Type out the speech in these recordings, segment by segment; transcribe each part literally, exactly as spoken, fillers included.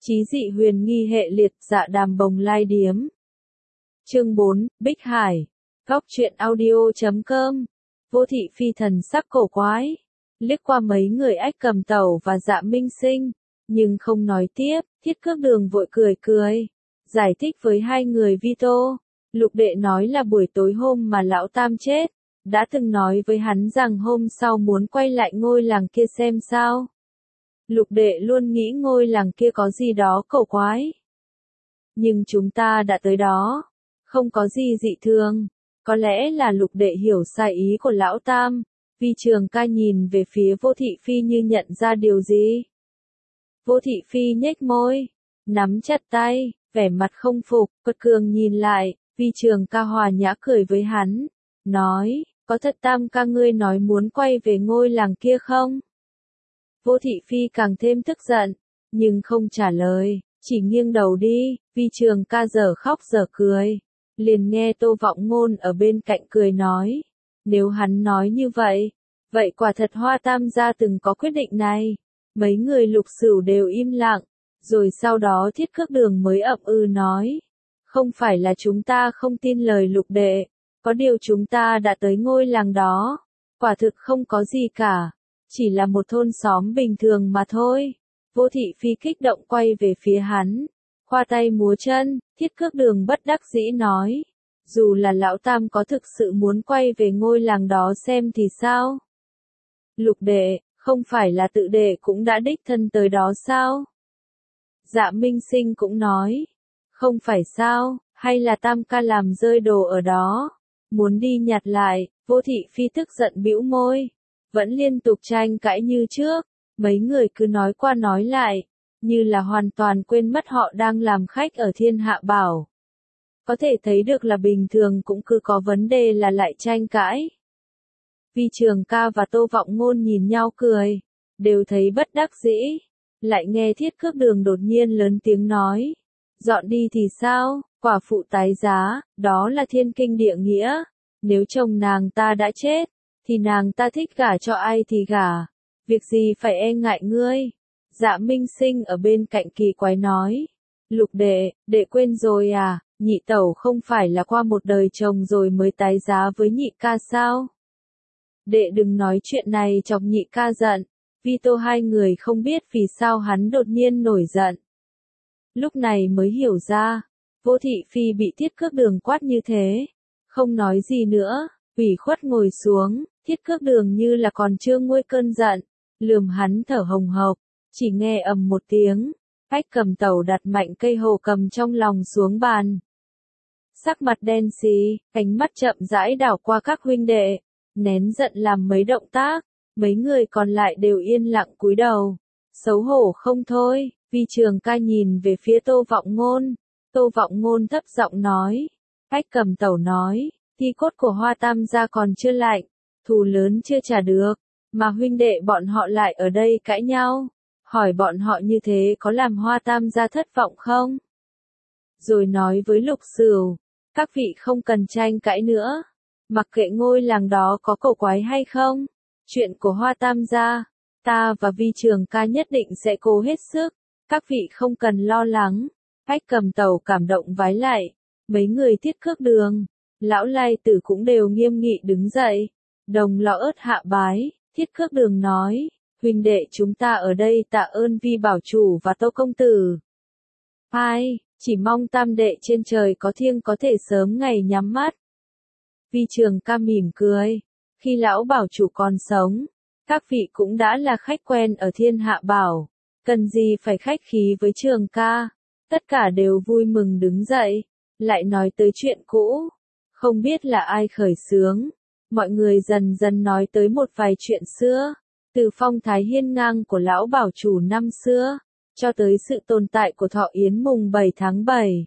Chí dị huyền nghi hệ liệt dạ đàm bồng lai điếm. Chương bốn, Bích Hải. Góc truyện audio chấm com. Vô thị phi thần sắc cổ quái. Liếc qua mấy người Ách Cầm Tẩu và Dạ Minh Sinh, nhưng không nói tiếp. Thiết Cước Đường vội cười cười, giải thích với hai người Vito. Lục đệ nói là buổi tối hôm mà lão Tam chết, đã từng nói với hắn rằng hôm sau muốn quay lại ngôi làng kia xem sao. Lục đệ luôn nghĩ ngôi làng kia có gì đó cổ quái. Nhưng chúng ta đã tới đó, không có gì dị thường. Có lẽ là lục đệ hiểu sai ý của lão Tam. Vi Trường Ca nhìn về phía Vô Thị Phi như nhận ra điều gì. Vô Thị Phi nhếch môi, nắm chặt tay, vẻ mặt không phục. Quật Cường nhìn lại, Vi Trường Ca hòa nhã cười với hắn, nói, có thật Tam ca ngươi nói muốn quay về ngôi làng kia không? Vô Thị Phi càng thêm tức giận, nhưng không trả lời, chỉ nghiêng đầu đi. Vi Trường Ca giờ khóc giờ cười, liền nghe Tô Vọng Ngôn ở bên cạnh cười nói, nếu hắn nói như vậy, vậy quả thật Hoa Tam gia từng có quyết định này. Mấy người Lục Sửu đều im lặng, rồi sau đó Thiết Cước Đường mới ậm ừ nói, không phải là chúng ta không tin lời lục đệ, có điều chúng ta đã tới ngôi làng đó, quả thực không có gì cả, chỉ là một thôn xóm bình thường mà thôi. Vô Thị Phi kích động quay về phía hắn, khoa tay múa chân. Thiết Cước Đường bất đắc dĩ nói, dù là lão Tam có thực sự muốn quay về ngôi làng đó xem thì sao? Lục đệ, không phải là tự đệ cũng đã đích thân tới đó sao? Dạ Minh Sinh cũng nói, không phải sao, hay là Tam ca làm rơi đồ ở đó, muốn đi nhặt lại. Vô Thị Phi tức giận bĩu môi, vẫn liên tục tranh cãi như trước, mấy người cứ nói qua nói lại, như là hoàn toàn quên mất họ đang làm khách ở Thiên Hạ Bảo. Có thể thấy được là bình thường cũng cứ có vấn đề là lại tranh cãi. Vi Trường Ca và Tô Vọng Ngôn nhìn nhau cười, đều thấy bất đắc dĩ, lại nghe Thiết Cước Đường đột nhiên lớn tiếng nói, dọn đi thì sao, quả phụ tái giá, đó là thiên kinh địa nghĩa, nếu chồng nàng ta đã chết, thì nàng ta thích gả cho ai thì gả, việc gì phải e ngại ngươi. Dạ Minh Sinh ở bên cạnh kỳ quái nói, lục đệ, đệ quên rồi à, nhị tẩu không phải là qua một đời chồng rồi mới tái giá với nhị ca sao? Đệ đừng nói chuyện này chọc nhị ca giận. Vito hai người không biết vì sao hắn đột nhiên nổi giận. Lúc này mới hiểu ra, Vô Thị Phi bị Thiết Cước Đường quát như thế, không nói gì nữa, ủy khuất ngồi xuống. Thiết Cước Đường như là còn chưa nguôi cơn giận, lườm hắn thở hồng hộc, chỉ nghe ầm một tiếng, Ách Cầm Tẩu đặt mạnh cây hồ cầm trong lòng xuống bàn. Sắc mặt đen xì, ánh mắt chậm rãi đảo qua các huynh đệ, nén giận làm mấy động tác, mấy người còn lại đều yên lặng cúi đầu, xấu hổ không thôi. Vi Trường Ca nhìn về phía Tô Vọng Ngôn, Tô Vọng Ngôn thấp giọng nói, Ách Cầm Tẩu nói, thi cốt của Hoa Tam gia còn chưa lạnh, thù lớn chưa trả được, mà huynh đệ bọn họ lại ở đây cãi nhau, hỏi bọn họ như thế có làm Hoa Tam gia thất vọng không? Rồi nói với Lục Sửu, các vị không cần tranh cãi nữa, mặc kệ ngôi làng đó có cổ quái hay không, chuyện của Hoa Tam gia, ta và Vi Trường Ca nhất định sẽ cố hết sức, các vị không cần lo lắng. Ách Cầm Tẩu cảm động vái lại, mấy người Thiết Cước Đường, Lão Lai Tử cũng đều nghiêm nghị đứng dậy, đồng lo ớt hạ bái. Thiết Cước Đường nói, huynh đệ chúng ta ở đây tạ ơn Vi bảo chủ và Tô công tử. Ai, chỉ mong Tam đệ trên trời có thiêng có thể sớm ngày nhắm mắt. Vi Trường Ca mỉm cười, khi lão bảo chủ còn sống, các vị cũng đã là khách quen ở Thiên Hạ Bảo, cần gì phải khách khí với Trường Ca. Tất cả đều vui mừng đứng dậy, lại nói tới chuyện cũ, không biết là ai khởi xướng, mọi người dần dần nói tới một vài chuyện xưa, từ phong thái hiên ngang của lão bảo chủ năm xưa, cho tới sự tồn tại của Thọ Yến mùng bảy tháng bảy.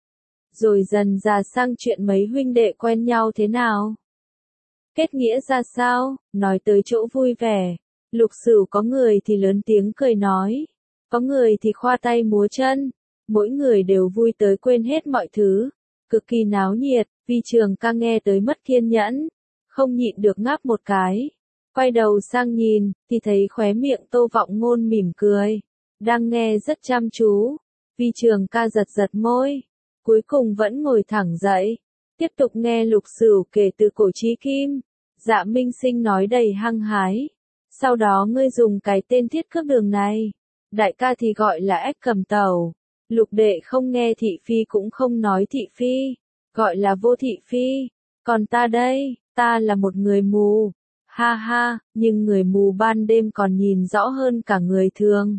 Rồi dần ra sang chuyện mấy huynh đệ quen nhau thế nào, kết nghĩa ra sao, nói tới chỗ vui vẻ. Lục Sửu có người thì lớn tiếng cười nói, có người thì khoa tay múa chân, mỗi người đều vui tới quên hết mọi thứ, cực kỳ náo nhiệt. Vi Trường Ca nghe tới mất kiên nhẫn, không nhịn được ngáp một cái, quay đầu sang nhìn, thì thấy khóe miệng Tô Vọng Ngôn mỉm cười, đang nghe rất chăm chú. Vi Trường Ca giật giật môi, cuối cùng vẫn ngồi thẳng dậy, tiếp tục nghe Lục Sửu kể từ cổ chí kim. Dạ Minh Sinh nói đầy hăng hái. Sau đó ngươi dùng cái tên Thiết Cước Đường này, đại ca thì gọi là Ếch Cầm Tàu, Lục đệ không nghe thị phi cũng không nói thị phi, gọi là Vô Thị Phi. Còn ta đây, ta là một người mù. Ha ha, nhưng người mù ban đêm còn nhìn rõ hơn cả người thường.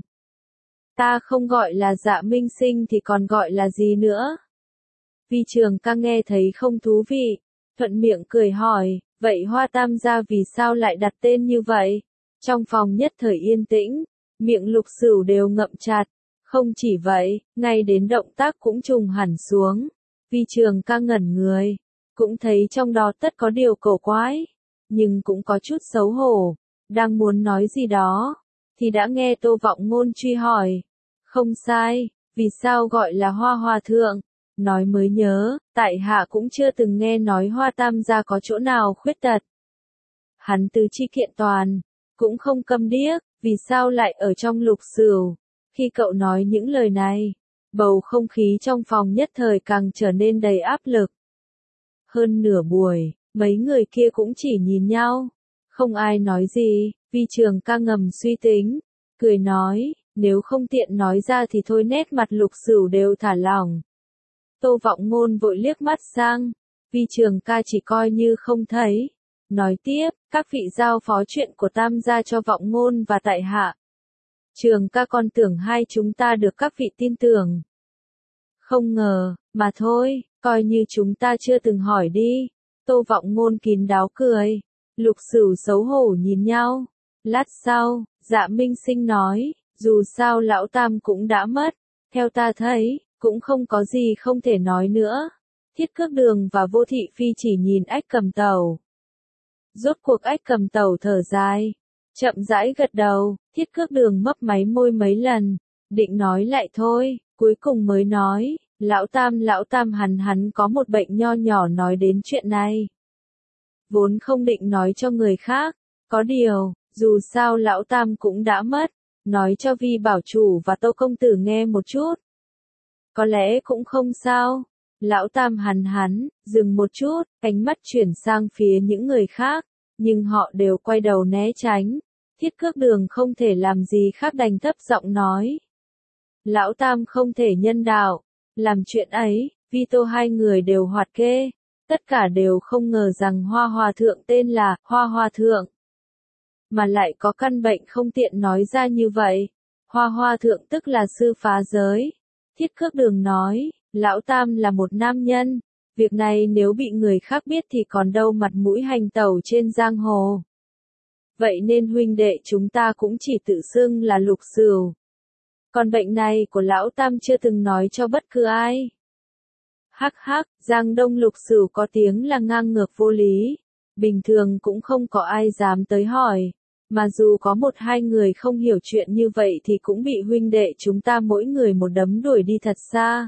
Ta không gọi là Dạ Minh Sinh thì còn gọi là gì nữa? Vi Trường Ca nghe thấy không thú vị, thuận miệng cười hỏi, vậy Hoa Tam gia vì sao lại đặt tên như vậy? Trong phòng nhất thời yên tĩnh, miệng Lục Sửu đều ngậm chặt. Không chỉ vậy, ngay đến động tác cũng trùng hẳn xuống. Vi Trường Ca ngẩn người, cũng thấy trong đó tất có điều cổ quái, nhưng cũng có chút xấu hổ, đang muốn nói gì đó, thì đã nghe Tô Vọng Ngôn truy hỏi. Không sai, vì sao gọi là Hoa Hòa Thượng? Nói mới nhớ, tại hạ cũng chưa từng nghe nói Hoa Tam gia có chỗ nào khuyết tật. Hắn tứ chi kiện toàn, cũng không câm điếc, vì sao lại ở trong Lục Sửu? Khi cậu nói những lời này, bầu không khí trong phòng nhất thời càng trở nên đầy áp lực. Hơn nửa buổi, mấy người kia cũng chỉ nhìn nhau, không ai nói gì. Vi Trường Ca ngầm suy tính, cười nói, nếu không tiện nói ra thì thôi. Nét mặt Lục Sửu đều thả lỏng. Tô Vọng Ngôn vội liếc mắt sang, Vi Trường Ca chỉ coi như không thấy. Nói tiếp, các vị giao phó chuyện của Tam gia cho Vọng Ngôn và tại hạ. Trường Ca còn tưởng hai chúng ta được các vị tin tưởng. Không ngờ, mà thôi, coi như chúng ta chưa từng hỏi đi. Tô Vọng Ngôn kín đáo cười. Lục Sửu xấu hổ nhìn nhau. Lát sau, Dạ Minh Sinh nói, dù sao lão Tam cũng đã mất, theo ta thấy, cũng không có gì không thể nói nữa. Thiết Cước Đường và Vô Thị Phi chỉ nhìn Ếch Cầm Tàu. Rốt cuộc Ếch Cầm Tàu thở dài, chậm rãi gật đầu. Thiết Cước Đường mấp máy môi mấy lần, định nói lại thôi, cuối cùng mới nói, lão Tam lão Tam hắn hắn có một bệnh nho nhỏ nói đến chuyện này. Vốn không định nói cho người khác, có điều, dù sao lão Tam cũng đã mất, nói cho Vi bảo chủ và Tô công tử nghe một chút. Có lẽ cũng không sao. Lão Tam hắn hắn, dừng một chút, ánh mắt chuyển sang phía những người khác, nhưng họ đều quay đầu né tránh. Thiết Cước Đường không thể làm gì khác đành thấp giọng nói. Lão Tam không thể nhân đạo, làm chuyện ấy, Vi Tô hai người đều hoạt kê, tất cả đều không ngờ rằng Hoa Hòa Thượng tên là Hoa Hòa Thượng, mà lại có căn bệnh không tiện nói ra như vậy. Hoa Hòa Thượng tức là sư phá giới. Thiết Cước Đường nói, lão Tam là một nam nhân, việc này nếu bị người khác biết thì còn đâu mặt mũi hành tẩu trên giang hồ. Vậy nên huynh đệ chúng ta cũng chỉ tự xưng là Lục Sửu. Còn bệnh này của lão Tam chưa từng nói cho bất cứ ai. Hắc hắc, Giang Đông Lục Sửu có tiếng là ngang ngược vô lý, bình thường cũng không có ai dám tới hỏi, mà dù có một hai người không hiểu chuyện như vậy thì cũng bị huynh đệ chúng ta mỗi người một đấm đuổi đi thật xa.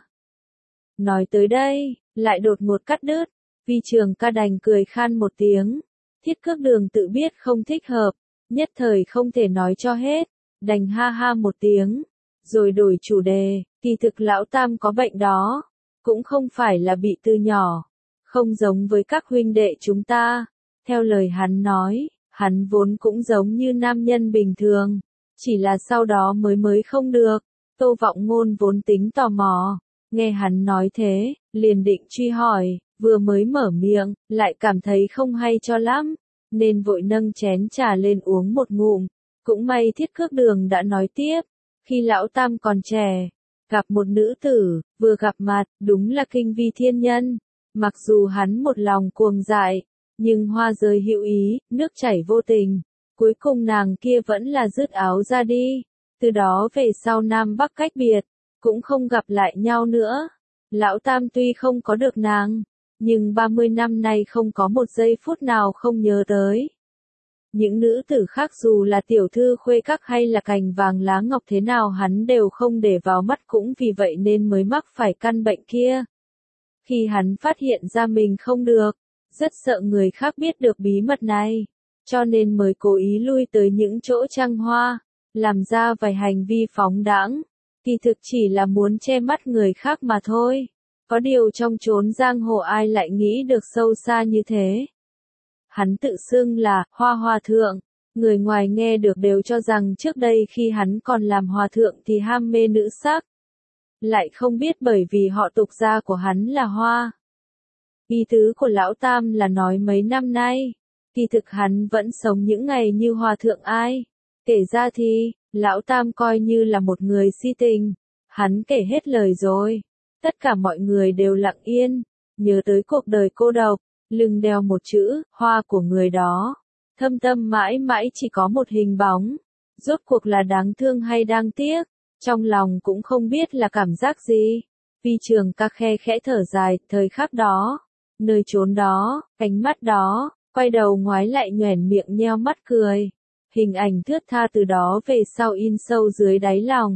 Nói tới đây, lại đột ngột cắt đứt, Vi Trường Ca đành cười khan một tiếng. Thiết Cước Đường tự biết không thích hợp, nhất thời không thể nói cho hết, đành ha ha một tiếng, rồi đổi chủ đề. Kỳ thực lão Tam có bệnh đó, cũng không phải là bị từ nhỏ, không giống với các huynh đệ chúng ta. Theo lời hắn nói, hắn vốn cũng giống như nam nhân bình thường, chỉ là sau đó mới mới không được. Tô Vọng Ngôn vốn tính tò mò, nghe hắn nói thế, liền định truy hỏi, vừa mới mở miệng, lại cảm thấy không hay cho lắm, nên vội nâng chén trà lên uống một ngụm. Cũng may Thiết Cước Đường đã nói tiếp, khi lão Tam còn trẻ, gặp một nữ tử, vừa gặp mặt, đúng là kinh vi thiên nhân. Mặc dù hắn một lòng cuồng dại, nhưng hoa rơi hữu ý, nước chảy vô tình, cuối cùng nàng kia vẫn là dứt áo ra đi. Từ đó về sau Nam Bắc cách biệt, cũng không gặp lại nhau nữa. Lão Tam tuy không có được nàng, nhưng ba mươi năm nay không có một giây phút nào không nhớ tới. Những nữ tử khác dù là tiểu thư khuê các hay là cành vàng lá ngọc thế nào hắn đều không để vào mắt, cũng vì vậy nên mới mắc phải căn bệnh kia. Khi hắn phát hiện ra mình không được, rất sợ người khác biết được bí mật này, cho nên mới cố ý lui tới những chỗ trăng hoa, làm ra vài hành vi phóng đãng, kỳ thực chỉ là muốn che mắt người khác mà thôi. Có điều trong chốn giang hồ ai lại nghĩ được sâu xa như thế. Hắn tự xưng là Hoa Hòa Thượng, người ngoài nghe được đều cho rằng trước đây khi hắn còn làm hòa thượng thì ham mê nữ sắc. Lại không biết bởi vì họ tục gia của hắn là Hoa. Ý tứ của Lão Tam là nói mấy năm nay, kỳ thực hắn vẫn sống những ngày như hòa thượng ai. Kể ra thì, Lão Tam coi như là một người si tình. Hắn kể hết lời rồi. Tất cả mọi người đều lặng yên, nhớ tới cuộc đời cô độc, lưng đeo một chữ, Hoa của người đó. Thâm tâm mãi mãi chỉ có một hình bóng. Rốt cuộc là đáng thương hay đáng tiếc, trong lòng cũng không biết là cảm giác gì. Vi Trường Ca khe khẽ thở dài, thời khắc đó, nơi chốn đó, ánh mắt đó, quay đầu ngoái lại nhoẻn miệng nheo mắt cười. Hình ảnh thướt tha từ đó về sau in sâu dưới đáy lòng.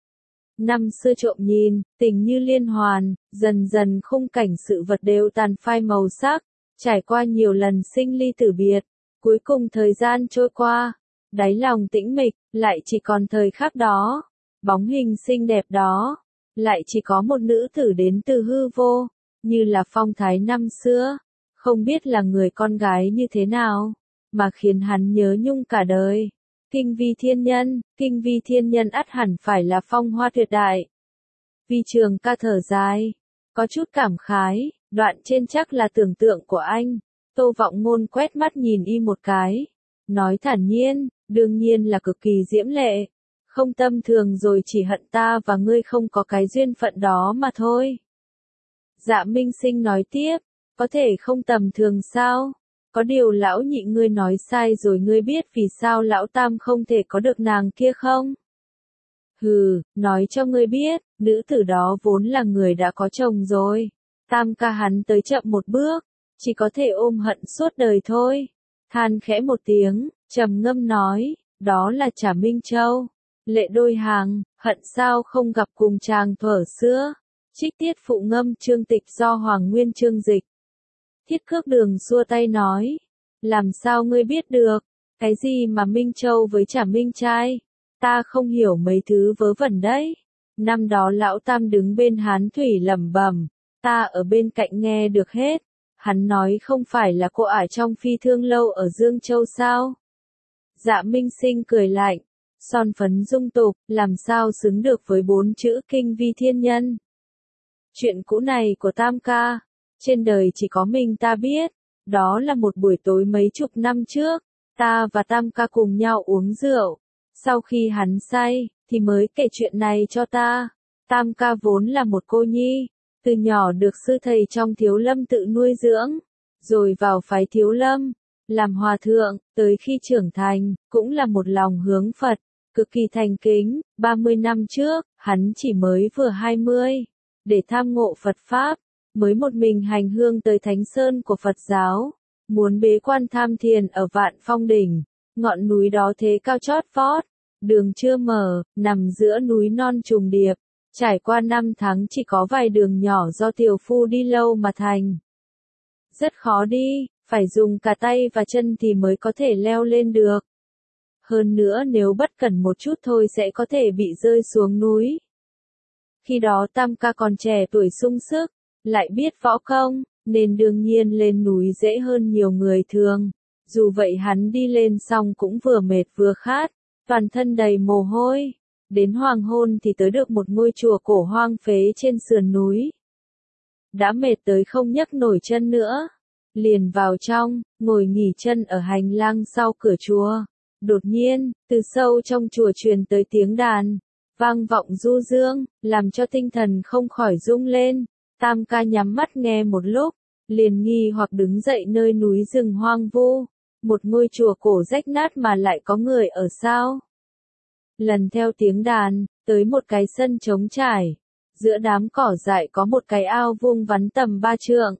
Năm xưa trộm nhìn, tình như liên hoàn, dần dần khung cảnh sự vật đều tàn phai màu sắc, trải qua nhiều lần sinh ly tử biệt, cuối cùng thời gian trôi qua, đáy lòng tĩnh mịch, lại chỉ còn thời khắc đó, bóng hình xinh đẹp đó, lại chỉ có một nữ tử đến từ hư vô, như là phong thái năm xưa, không biết là người con gái như thế nào, mà khiến hắn nhớ nhung cả đời. Kinh Vi Thiên Nhân, Kinh Vi Thiên Nhân ắt hẳn phải là phong hoa tuyệt đại. Vi Trường Ca thở dài, có chút cảm khái, đoạn trên chắc là tưởng tượng của anh. Tô Vọng Ngôn quét mắt nhìn y một cái, nói thản nhiên, đương nhiên là cực kỳ diễm lệ, không tâm thường rồi, chỉ hận ta và ngươi không có cái duyên phận đó mà thôi. Dạ Minh Sinh nói tiếp, có thể không tầm thường sao? Có điều lão nhị ngươi nói sai rồi, ngươi biết vì sao lão tam không thể có được nàng kia không? Hừ, nói cho ngươi biết, nữ tử đó vốn là người đã có chồng rồi. Tam ca hắn tới chậm một bước, chỉ có thể ôm hận suốt đời thôi. Than khẽ một tiếng, trầm ngâm nói, đó là Trà Minh Châu. Lệ đôi hàng, hận sao không gặp cùng chàng thuở xưa. Trích tiết phụ ngâm chương tịch do Hoàng Nguyên chương dịch. Thiết Cước Đường xua tay nói, làm sao ngươi biết được, cái gì mà Minh Châu với Trà Minh trai, ta không hiểu mấy thứ vớ vẩn đấy. Năm đó lão tam đứng bên Hán Thủy lẩm bẩm, ta ở bên cạnh nghe được hết. Hắn nói không phải là cô ả trong Phi Thương Lâu ở Dương Châu sao? Dạ Minh Sinh cười lạnh, son phấn dung tục, làm sao xứng được với bốn chữ Kinh Vi Thiên Nhân. Chuyện cũ này của Tam ca, trên đời chỉ có mình ta biết. Đó là một buổi tối mấy chục năm trước, ta và Tam ca cùng nhau uống rượu. Sau khi hắn say, thì mới kể chuyện này cho ta. Tam ca vốn là một cô nhi, từ nhỏ được sư thầy trong Thiếu Lâm tự nuôi dưỡng, rồi vào phái Thiếu Lâm, làm hòa thượng, tới khi trưởng thành, cũng là một lòng hướng Phật, cực kỳ thành kính. ba mươi năm trước, hắn chỉ mới vừa hai mươi, để tham ngộ Phật Pháp, mới một mình hành hương tới Thánh Sơn của Phật giáo, muốn bế quan tham thiền ở Vạn Phong Đỉnh, ngọn núi đó thế cao chót vót, đường chưa mở, nằm giữa núi non trùng điệp, trải qua năm tháng chỉ có vài đường nhỏ do tiểu phu đi lâu mà thành. Rất khó đi, phải dùng cả tay và chân thì mới có thể leo lên được. Hơn nữa nếu bất cẩn một chút thôi sẽ có thể bị rơi xuống núi. Khi đó Tam ca còn trẻ tuổi sung sức, lại biết võ công, nên đương nhiên lên núi dễ hơn nhiều người thường. Dù vậy hắn đi lên xong cũng vừa mệt vừa khát, toàn thân đầy mồ hôi. Đến hoàng hôn thì tới được một ngôi chùa cổ hoang phế trên sườn núi. Đã mệt tới không nhấc nổi chân nữa, liền vào trong, ngồi nghỉ chân ở hành lang sau cửa chùa. Đột nhiên, từ sâu trong chùa truyền tới tiếng đàn, vang vọng du dương, làm cho tinh thần không khỏi rung lên. Tam ca nhắm mắt nghe một lúc, liền nghi hoặc đứng dậy. Nơi núi rừng hoang vu, một ngôi chùa cổ rách nát mà lại có người ở sao? Lần theo tiếng đàn, tới một cái sân trống trải, giữa đám cỏ dại có một cái ao vuông vắn tầm ba trượng.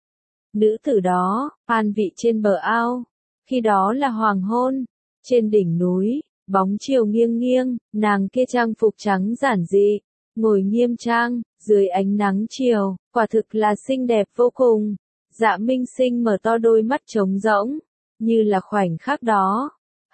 Nữ tử đó, an vị trên bờ ao, khi đó là hoàng hôn, trên đỉnh núi, bóng chiều nghiêng nghiêng, nàng kia trang phục trắng giản dị, ngồi nghiêm trang, dưới ánh nắng chiều, quả thực là xinh đẹp vô cùng. Dạ Minh Sinh mở to đôi mắt trống rỗng, như là khoảnh khắc đó,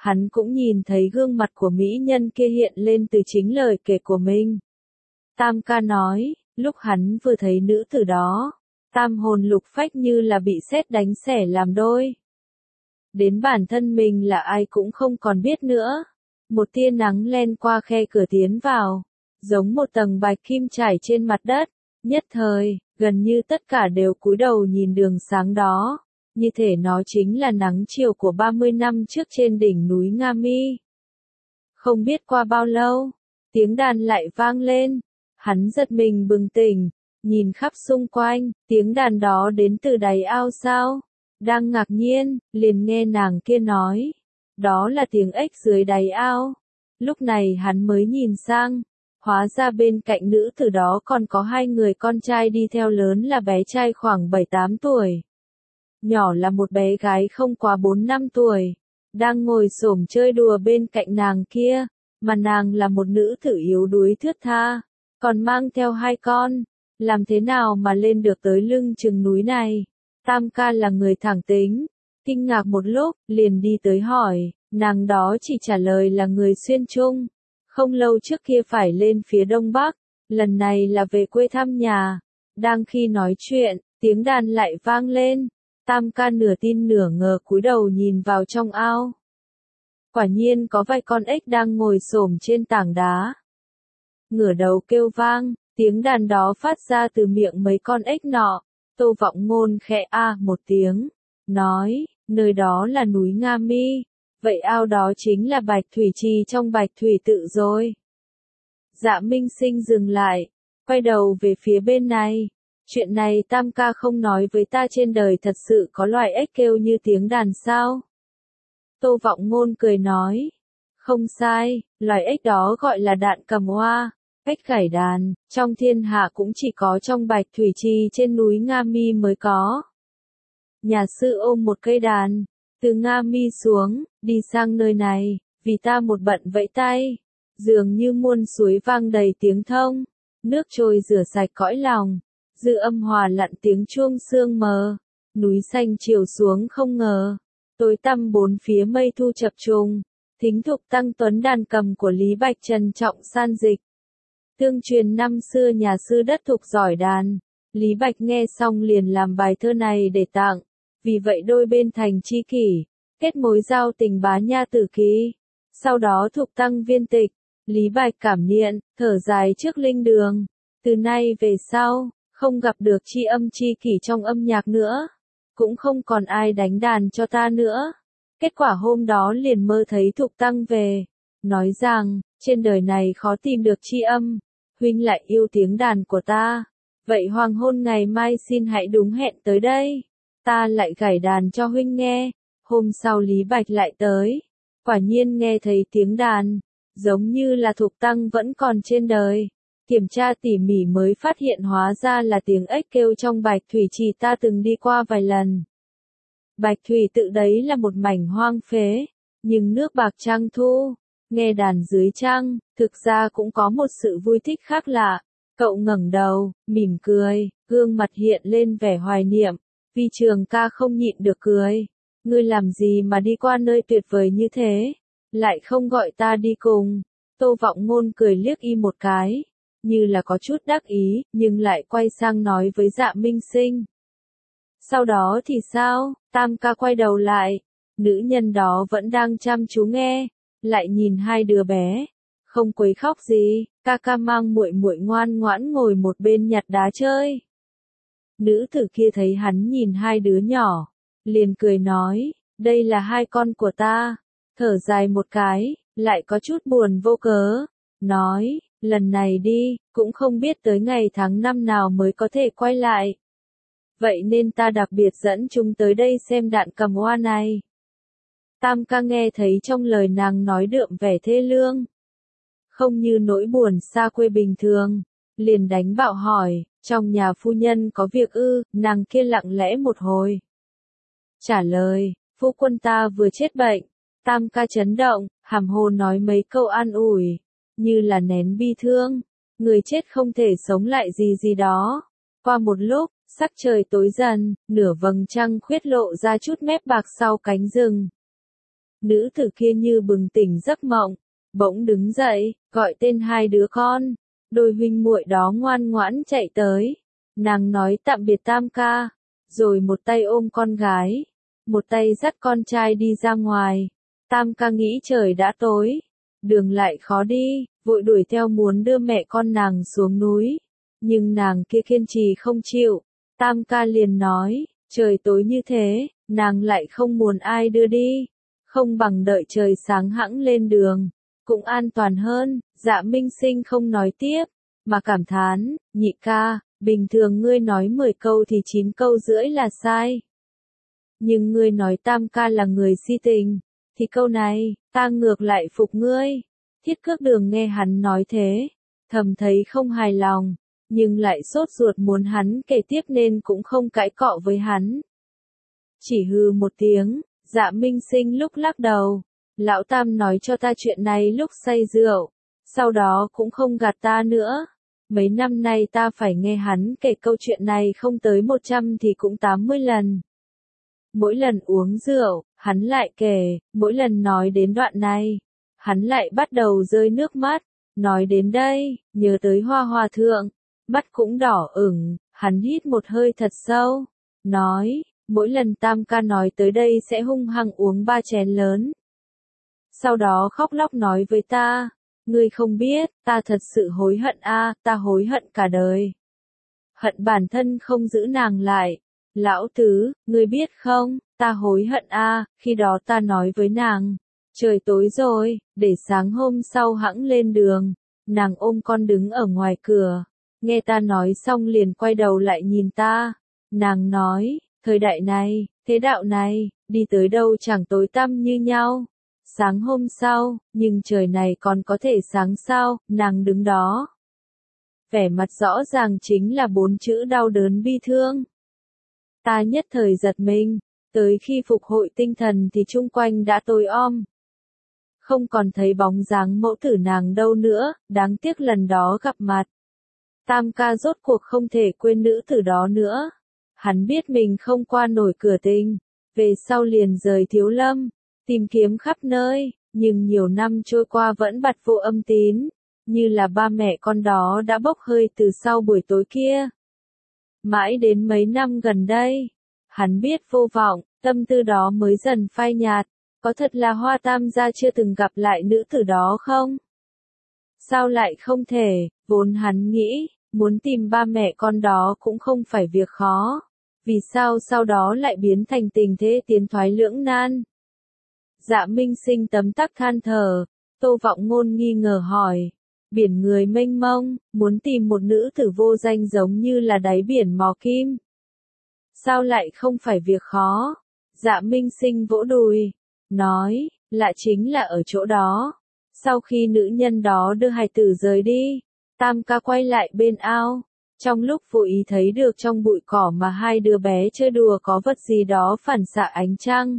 hắn cũng nhìn thấy gương mặt của mỹ nhân kia hiện lên từ chính lời kể của mình. Tam ca nói, lúc hắn vừa thấy nữ tử đó, tam hồn lục phách như là bị sét đánh xẻ làm đôi. Đến bản thân mình là ai cũng không còn biết nữa. Một tia nắng len qua khe cửa tiến vào, giống một tầng bạch kim trải trên mặt đất. Nhất thời, gần như tất cả đều cúi đầu nhìn đường sáng đó, như thể nó chính là nắng chiều của ba mươi năm trước trên đỉnh núi Nga Mi. Không biết qua bao lâu, tiếng đàn lại vang lên, hắn giật mình bừng tỉnh, nhìn khắp xung quanh, tiếng đàn đó đến từ đáy ao sao? Đang ngạc nhiên, liền nghe nàng kia nói, đó là tiếng ếch dưới đáy ao. Lúc này hắn mới nhìn sang, hóa ra bên cạnh nữ tử đó còn có hai người con trai đi theo, lớn là bé trai khoảng bảy tám tuổi. Nhỏ là một bé gái không quá bốn năm tuổi, đang ngồi xổm chơi đùa bên cạnh nàng kia, mà nàng là một nữ tử yếu đuối thướt tha, còn mang theo hai con, làm thế nào mà lên được tới lưng chừng núi này. Tam ca là người thẳng tính, kinh ngạc một lúc, liền đi tới hỏi, nàng đó chỉ trả lời là người Xuyên Trung, không lâu trước kia phải lên phía Đông Bắc, lần này là về quê thăm nhà. Đang khi nói chuyện, tiếng đàn lại vang lên, tam ca nửa tin nửa ngờ cúi đầu nhìn vào trong ao. Quả nhiên có vài con ếch đang ngồi xổm trên tảng đá. Ngửa đầu kêu vang, tiếng đàn đó phát ra từ miệng mấy con ếch nọ. Tô Vọng Ngôn khẽ a một tiếng, nói, nơi đó là núi Nga Mi, vậy ao đó chính là Bạch Thủy Trì trong Bạch Thủy Tự rồi. Dạ Minh Sinh dừng lại, quay đầu về phía bên này, chuyện này tam ca không nói với ta, trên đời thật sự có loài ếch kêu như tiếng đàn sao? Tô Vọng Ngôn cười nói, không sai, loài ếch đó gọi là đạn cầm oa. Ếch gảy đàn, trong thiên hạ cũng chỉ có trong Bạch Thủy Trì trên núi Nga Mi mới có. Nhà sư ôm một cây đàn, từ Nga Mi xuống, đi sang nơi này, vì ta một bận vẫy tay, dường như muôn suối vang đầy tiếng thông, nước trôi rửa sạch cõi lòng, dư âm hòa lặn tiếng chuông sương mờ, núi xanh chiều xuống không ngờ, tối tăm bốn phía mây thu chập trùng, thính thục tăng tuấn đàn cầm của Lý Bạch trân trọng san dịch. Tương truyền năm xưa nhà sư đất thục giỏi đàn, Lý Bạch nghe xong liền làm bài thơ này để tặng, vì vậy đôi bên thành tri kỷ, kết mối giao tình bá nha tử ký. Sau đó thục tăng viên tịch, Lý Bạch cảm niệm, thở dài trước linh đường, từ nay về sau, không gặp được tri âm tri kỷ trong âm nhạc nữa, cũng không còn ai đánh đàn cho ta nữa. Kết quả hôm đó liền mơ thấy thục tăng về, nói rằng, trên đời này khó tìm được tri âm, huynh lại yêu tiếng đàn của ta, vậy hoàng hôn ngày mai xin hãy đúng hẹn tới đây, ta lại gảy đàn cho huynh nghe. Hôm sau Lý Bạch lại tới, quả nhiên nghe thấy tiếng đàn, giống như là thục tăng vẫn còn trên đời. Kiểm tra tỉ mỉ mới phát hiện hóa ra là tiếng ếch kêu trong Bạch Thủy Trì ta từng đi qua vài lần. Bạch Thủy Tự đấy là một mảnh hoang phế, nhưng nước bạc trăng thu, nghe đàn dưới trăng, thực ra cũng có một sự vui thích khác lạ. Cậu ngẩng đầu, mỉm cười, gương mặt hiện lên vẻ hoài niệm, Vi Trường ca không nhịn được cười. Ngươi làm gì mà đi qua nơi tuyệt vời như thế, lại không gọi ta đi cùng. Tô Vọng Ngôn cười liếc y một cái, như là có chút đắc ý, nhưng lại quay sang nói với Dạ Minh Sinh. Sau đó thì sao? Tam ca quay đầu lại, nữ nhân đó vẫn đang chăm chú nghe, lại nhìn hai đứa bé, không quấy khóc gì, ca ca mang muội muội ngoan ngoãn ngồi một bên nhặt đá chơi. Nữ tử kia thấy hắn nhìn hai đứa nhỏ, liền cười nói, đây là hai con của ta, thở dài một cái, lại có chút buồn vô cớ, nói, lần này đi, cũng không biết tới ngày tháng năm nào mới có thể quay lại. Vậy nên ta đặc biệt dẫn chúng tới đây xem đạn cầm oa này. Tam ca nghe thấy trong lời nàng nói đượm vẻ thê lương, không như nỗi buồn xa quê bình thường, liền đánh bạo hỏi, trong nhà phu nhân có việc ư? Nàng kia lặng lẽ một hồi, trả lời, phu quân ta vừa chết bệnh. Tam ca chấn động, hàm hồ nói mấy câu an ủi, như là nén bi thương, người chết không thể sống lại gì gì đó. Qua một lúc, sắc trời tối dần, nửa vầng trăng khuyết lộ ra chút mép bạc sau cánh rừng. Nữ tử kia như bừng tỉnh giấc mộng, bỗng đứng dậy, gọi tên hai đứa con. Đôi huynh muội đó ngoan ngoãn chạy tới. Nàng nói tạm biệt Tam ca, rồi một tay ôm con gái, một tay dắt con trai đi ra ngoài. Tam ca nghĩ trời đã tối, đường lại khó đi, vội đuổi theo muốn đưa mẹ con nàng xuống núi. Nhưng nàng kia kiên trì không chịu. Tam ca liền nói, trời tối như thế, nàng lại không muốn ai đưa đi. Không bằng đợi trời sáng hẵng lên đường, cũng an toàn hơn. Dạ Minh Sinh không nói tiếp, mà cảm thán, nhị ca, bình thường ngươi nói mười câu thì chín câu rưỡi là sai. Nhưng ngươi nói Tam ca là người si tình, thì câu này, ta ngược lại phục ngươi. Thiết Cước Đường nghe hắn nói thế, thầm thấy không hài lòng, nhưng lại sốt ruột muốn hắn kể tiếp nên cũng không cãi cọ với hắn. Chỉ hừ một tiếng, Dạ Minh Sinh lúc lắc đầu, lão Tam nói cho ta chuyện này lúc say rượu, sau đó cũng không gạt ta nữa. Mấy năm nay ta phải nghe hắn kể câu chuyện này không tới một trăm thì cũng tám mươi lần. Mỗi lần uống rượu, hắn lại kể, mỗi lần nói đến đoạn này, hắn lại bắt đầu rơi nước mắt. Nói đến đây, nhớ tới Hoa Hòa Thượng, mắt cũng đỏ ửng, hắn hít một hơi thật sâu, nói, mỗi lần Tam ca nói tới đây sẽ hung hăng uống ba chén lớn. Sau đó khóc lóc nói với ta, ngươi không biết, ta thật sự hối hận a, ta hối hận cả đời. Hận bản thân không giữ nàng lại. Lão tứ, ngươi biết không, ta hối hận a, khi đó ta nói với nàng, trời tối rồi, để sáng hôm sau hẵng lên đường. Nàng ôm con đứng ở ngoài cửa, nghe ta nói xong liền quay đầu lại nhìn ta. Nàng nói, thời đại này, thế đạo này, đi tới đâu chẳng tối tăm như nhau. Sáng hôm sau, nhưng trời này còn có thể sáng sao, nàng đứng đó. Vẻ mặt rõ ràng chính là bốn chữ đau đớn bi thương. Ta nhất thời giật mình, tới khi phục hồi tinh thần thì chung quanh đã tối om. Không còn thấy bóng dáng mẫu tử nàng đâu nữa, đáng tiếc lần đó gặp mặt. Tam ca rốt cuộc không thể quên nữ tử đó nữa. Hắn biết mình không qua nổi cửa tình, về sau liền rời Thiếu Lâm, tìm kiếm khắp nơi, nhưng nhiều năm trôi qua vẫn bặt vô âm tín, như là ba mẹ con đó đã bốc hơi từ sau buổi tối kia. Mãi đến mấy năm gần đây, hắn biết vô vọng, tâm tư đó mới dần phai nhạt. Có thật là Hoa Tam gia chưa từng gặp lại nữ tử đó không? Sao lại không thể, vốn hắn nghĩ, muốn tìm ba mẹ con đó cũng không phải việc khó. Vì sao sau đó lại biến thành tình thế tiến thoái lưỡng nan? Dạ Minh Sinh tấm tắc than thở, Tô Vọng Ngôn nghi ngờ hỏi. Biển người mênh mông, muốn tìm một nữ tử vô danh giống như là đáy biển mò kim. Sao lại không phải việc khó? Dạ Minh Sinh vỗ đùi, nói, lạ chính là ở chỗ đó. Sau khi nữ nhân đó đưa hài tử rời đi, Tam ca quay lại bên ao. Trong lúc vô ý thấy được trong bụi cỏ mà hai đứa bé chơi đùa có vật gì đó phản xạ ánh trăng.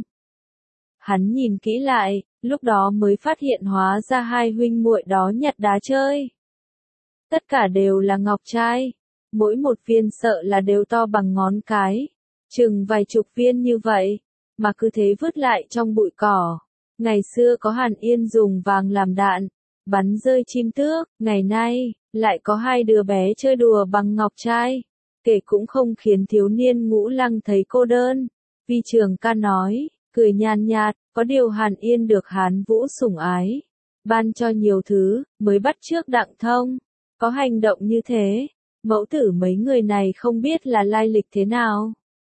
Hắn nhìn kỹ lại, lúc đó mới phát hiện hóa ra hai huynh muội đó nhặt đá chơi. Tất cả đều là ngọc trai, mỗi một viên sợ là đều to bằng ngón cái, chừng vài chục viên như vậy, mà cứ thế vứt lại trong bụi cỏ. Ngày xưa có Hàn Yên dùng vàng làm đạn, bắn rơi chim tước, ngày nay, lại có hai đứa bé chơi đùa bằng ngọc trai, kể cũng không khiến thiếu niên Ngũ Lăng thấy cô đơn. Vi Trường Ca nói, cười nhàn nhạt, có điều Hàn Yên được Hán Vũ sủng ái, ban cho nhiều thứ, mới bắt chước Đặng Thông, có hành động như thế, mẫu tử mấy người này không biết là lai lịch thế nào.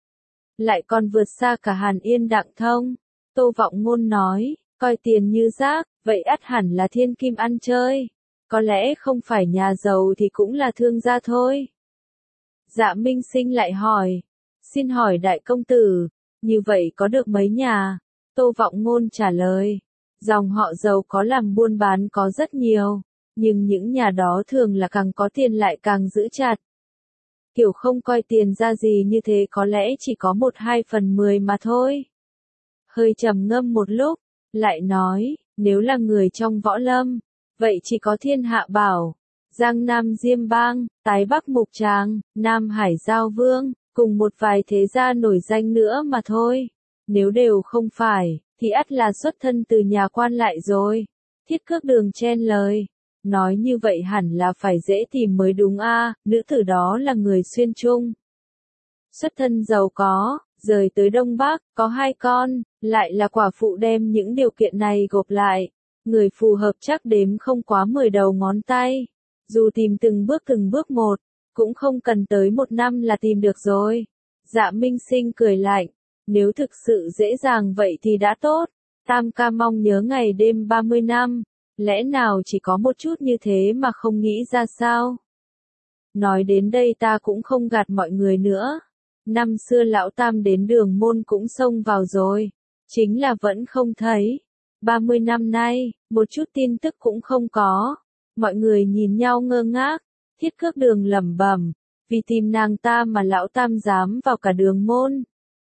Lại còn vượt xa cả Hàn Yên Đặng Thông. Tô Vọng Ngôn nói, coi tiền như rác, vậy ắt hẳn là thiên kim ăn chơi, có lẽ không phải nhà giàu thì cũng là thương gia thôi. Dạ Minh Sinh lại hỏi, xin hỏi đại công tử, như vậy có được mấy nhà? Tô Vọng Ngôn trả lời, dòng họ giàu có làm buôn bán có rất nhiều, nhưng những nhà đó thường là càng có tiền lại càng giữ chặt. Kiểu không coi tiền ra gì như thế có lẽ chỉ có một hai phần mười mà thôi. Hơi trầm ngâm một lúc, lại nói, nếu là người trong võ lâm, vậy chỉ có Thiên Hạ Bảo, Giang Nam Diêm Bang, Tái Bắc Mục Tràng, Nam Hải Giao Vương, cùng một vài thế gia nổi danh nữa mà thôi. Nếu đều không phải, thì ắt là xuất thân từ nhà quan lại rồi. Thiết Cước Đường chen lời. Nói như vậy hẳn là phải dễ tìm mới đúng a, nữ tử đó là người Xuyên Trung. Xuất thân giàu có, rời tới Đông Bắc, có hai con, lại là quả phụ đem những điều kiện này gộp lại. Người phù hợp chắc đếm không quá mười đầu ngón tay. Dù tìm từng bước từng bước một, cũng không cần tới một năm là tìm được rồi. Dạ Minh Sinh cười lạnh, nếu thực sự dễ dàng vậy thì đã tốt. Tam ca mong nhớ ngày đêm ba mươi năm, lẽ nào chỉ có một chút như thế mà không nghĩ ra sao? Nói đến đây ta cũng không gạt mọi người nữa. Năm xưa lão Tam đến Đường Môn cũng xông vào rồi, chính là vẫn không thấy. ba mươi năm nay, một chút tin tức cũng không có. Mọi người nhìn nhau ngơ ngác. Thiết Cước Đường lẩm bẩm, vì tìm nàng ta mà lão Tam dám vào cả Đường Môn.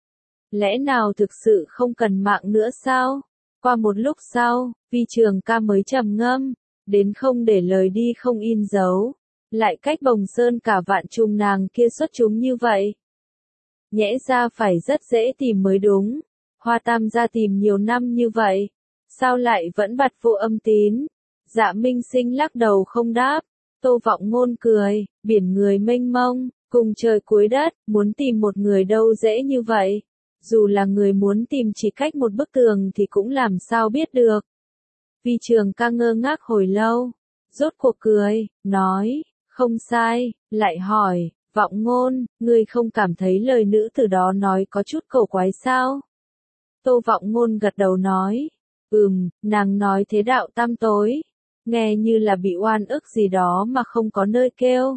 Lẽ nào thực sự không cần mạng nữa sao? Qua một lúc sau, Vi Trường Ca mới trầm ngâm, đến không để lời đi không in dấu, lại cách Bồng Sơn cả vạn trùng nàng kia xuất chúng như vậy. Nhẽ ra phải rất dễ tìm mới đúng. Hoa Tam gia tìm nhiều năm như vậy, sao lại vẫn bặt vô âm tín? Dạ Minh Sinh lắc đầu không đáp. Tô Vọng Ngôn cười, biển người mênh mông, cùng trời cuối đất, muốn tìm một người đâu dễ như vậy. Dù là người muốn tìm chỉ cách một bức tường thì cũng làm sao biết được. Vi Trường Ca ngơ ngác hồi lâu, rốt cuộc cười, nói, không sai, lại hỏi, Vọng Ngôn, ngươi không cảm thấy lời nữ tử đó nói có chút cổ quái sao? Tô Vọng Ngôn gật đầu nói, ừm, nàng nói thế đạo tam tối, nghe như là bị oan ức gì đó mà không có nơi kêu.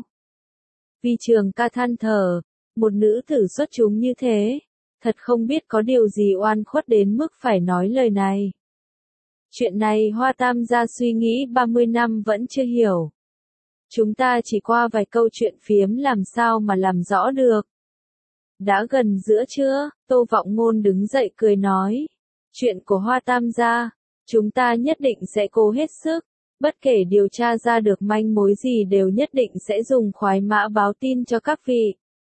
Vi Trường Ca than thở, một nữ tử xuất chúng như thế, thật không biết có điều gì oan khuất đến mức phải nói lời này. Chuyện này Hoa Tam gia suy nghĩ ba mươi năm vẫn chưa hiểu. Chúng ta chỉ qua vài câu chuyện phiếm làm sao mà làm rõ được. Đã gần giữa trưa, Tô Vọng Ngôn đứng dậy cười nói. Chuyện của Hoa Tam gia, chúng ta nhất định sẽ cố hết sức. Bất kể điều tra ra được manh mối gì đều nhất định sẽ dùng khoái mã báo tin cho các vị.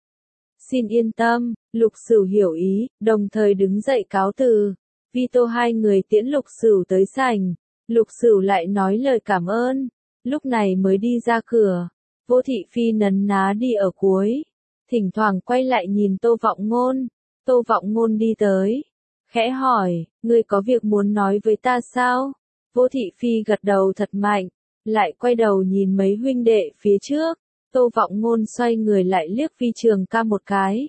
Xin yên tâm, Lục Sửu hiểu ý, đồng thời đứng dậy cáo từ. Vi Tô hai người tiễn Lục Sửu tới sảnh. Lục Sửu lại nói lời cảm ơn. Lúc này mới đi ra cửa. Vô Thị Phi nấn ná đi ở cuối. Thỉnh thoảng quay lại nhìn Tô Vọng Ngôn. Tô Vọng Ngôn đi tới. Khẽ hỏi, ngươi có việc muốn nói với ta sao? Vô Thị Phi gật đầu thật mạnh. Lại quay đầu nhìn mấy huynh đệ phía trước. Tô Vọng Ngôn xoay người lại liếc Vi Trường Ca một cái.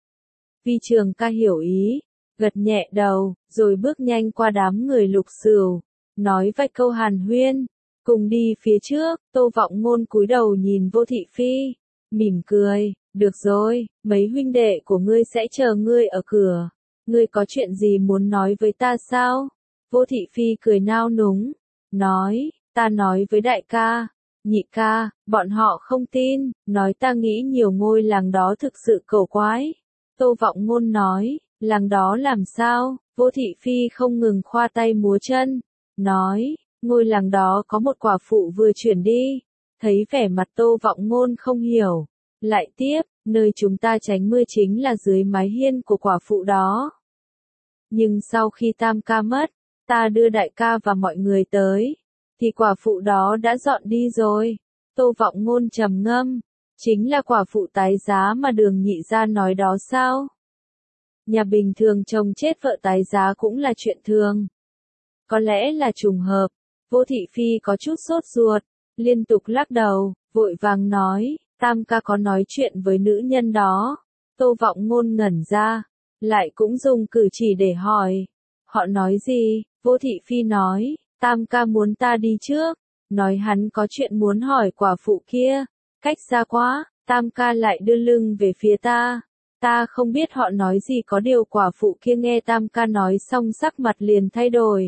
Vi Trường Ca hiểu ý. Gật nhẹ đầu, rồi bước nhanh qua đám người Lục Sửu. Nói vài câu hàn huyên. Cùng đi phía trước, Tô Vọng Ngôn cúi đầu nhìn Vô Thị Phi, mỉm cười, được rồi, mấy huynh đệ của ngươi sẽ chờ ngươi ở cửa. Ngươi có chuyện gì muốn nói với ta sao? Vô Thị Phi cười nao núng, nói, ta nói với đại ca, nhị ca, bọn họ không tin, nói ta nghĩ nhiều ngôi làng đó thực sự cổ quái. Tô Vọng Ngôn nói, làng đó làm sao? Vô Thị Phi không ngừng khoa tay múa chân, nói, ngôi làng đó có một quả phụ vừa chuyển đi. Thấy vẻ mặt Tô Vọng Ngôn không hiểu, lại tiếp, nơi chúng ta tránh mưa chính là dưới mái hiên của quả phụ đó. Nhưng sau khi Tam ca mất, ta đưa đại ca và mọi người tới, thì quả phụ đó đã dọn đi rồi. Tô Vọng Ngôn trầm ngâm, chính là quả phụ tái giá mà Đường nhị gia nói đó sao? Nhà bình thường chồng chết vợ tái giá cũng là chuyện thường. Có lẽ là trùng hợp. Vô Thị Phi có chút sốt ruột, liên tục lắc đầu, vội vàng nói, Tam ca có nói chuyện với nữ nhân đó. Tô Vọng Ngôn ngẩn ra, lại cũng dùng cử chỉ để hỏi. Họ nói gì? Vô Thị Phi nói, Tam ca muốn ta đi trước, nói hắn có chuyện muốn hỏi quả phụ kia. Cách xa quá, Tam ca lại đưa lưng về phía ta. Ta không biết họ nói gì, có điều quả phụ kia nghe Tam ca nói xong sắc mặt liền thay đổi.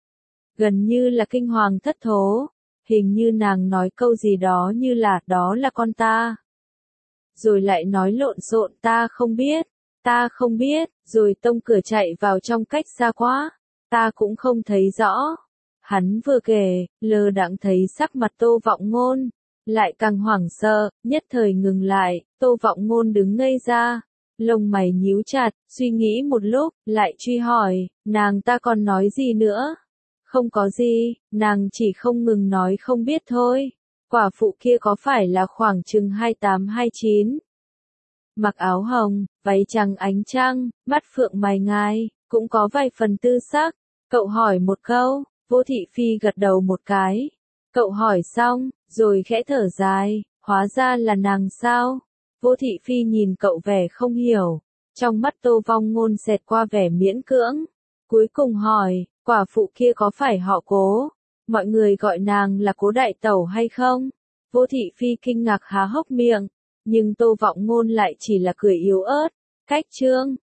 Gần như là kinh hoàng thất thố, hình như nàng nói câu gì đó như là, đó là con ta. Rồi lại nói lộn xộn, ta không biết, ta không biết, rồi tông cửa chạy vào trong cách xa quá, ta cũng không thấy rõ. Hắn vừa kể, lơ đãng thấy sắc mặt Tô Vọng Ngôn, lại càng hoảng sợ, nhất thời ngừng lại, Tô Vọng Ngôn đứng ngây ra, Lông mày nhíu chặt, suy nghĩ một lúc, lại truy hỏi, nàng ta còn nói gì nữa? Không có gì, nàng chỉ không ngừng nói không biết thôi. Quả phụ kia có phải là khoảng chừng hai tám hai chín? Mặc áo hồng, váy trắng ánh trăng, mắt phượng mày ngai, cũng có vài phần tư sắc. Cậu hỏi một câu, Vô Thị Phi gật đầu một cái. Cậu hỏi xong, rồi khẽ thở dài, hóa ra là nàng sao? Vô Thị Phi nhìn cậu vẻ không hiểu, trong mắt Tô Vong Ngôn xẹt qua vẻ miễn cưỡng. Cuối cùng hỏi, quả phụ kia có phải họ Cố? Mọi người gọi nàng là Cố đại tẩu hay không? Vô Thị Phi kinh ngạc há hốc miệng, nhưng Tô Vọng Ngôn lại chỉ là cười yếu ớt. Cách chương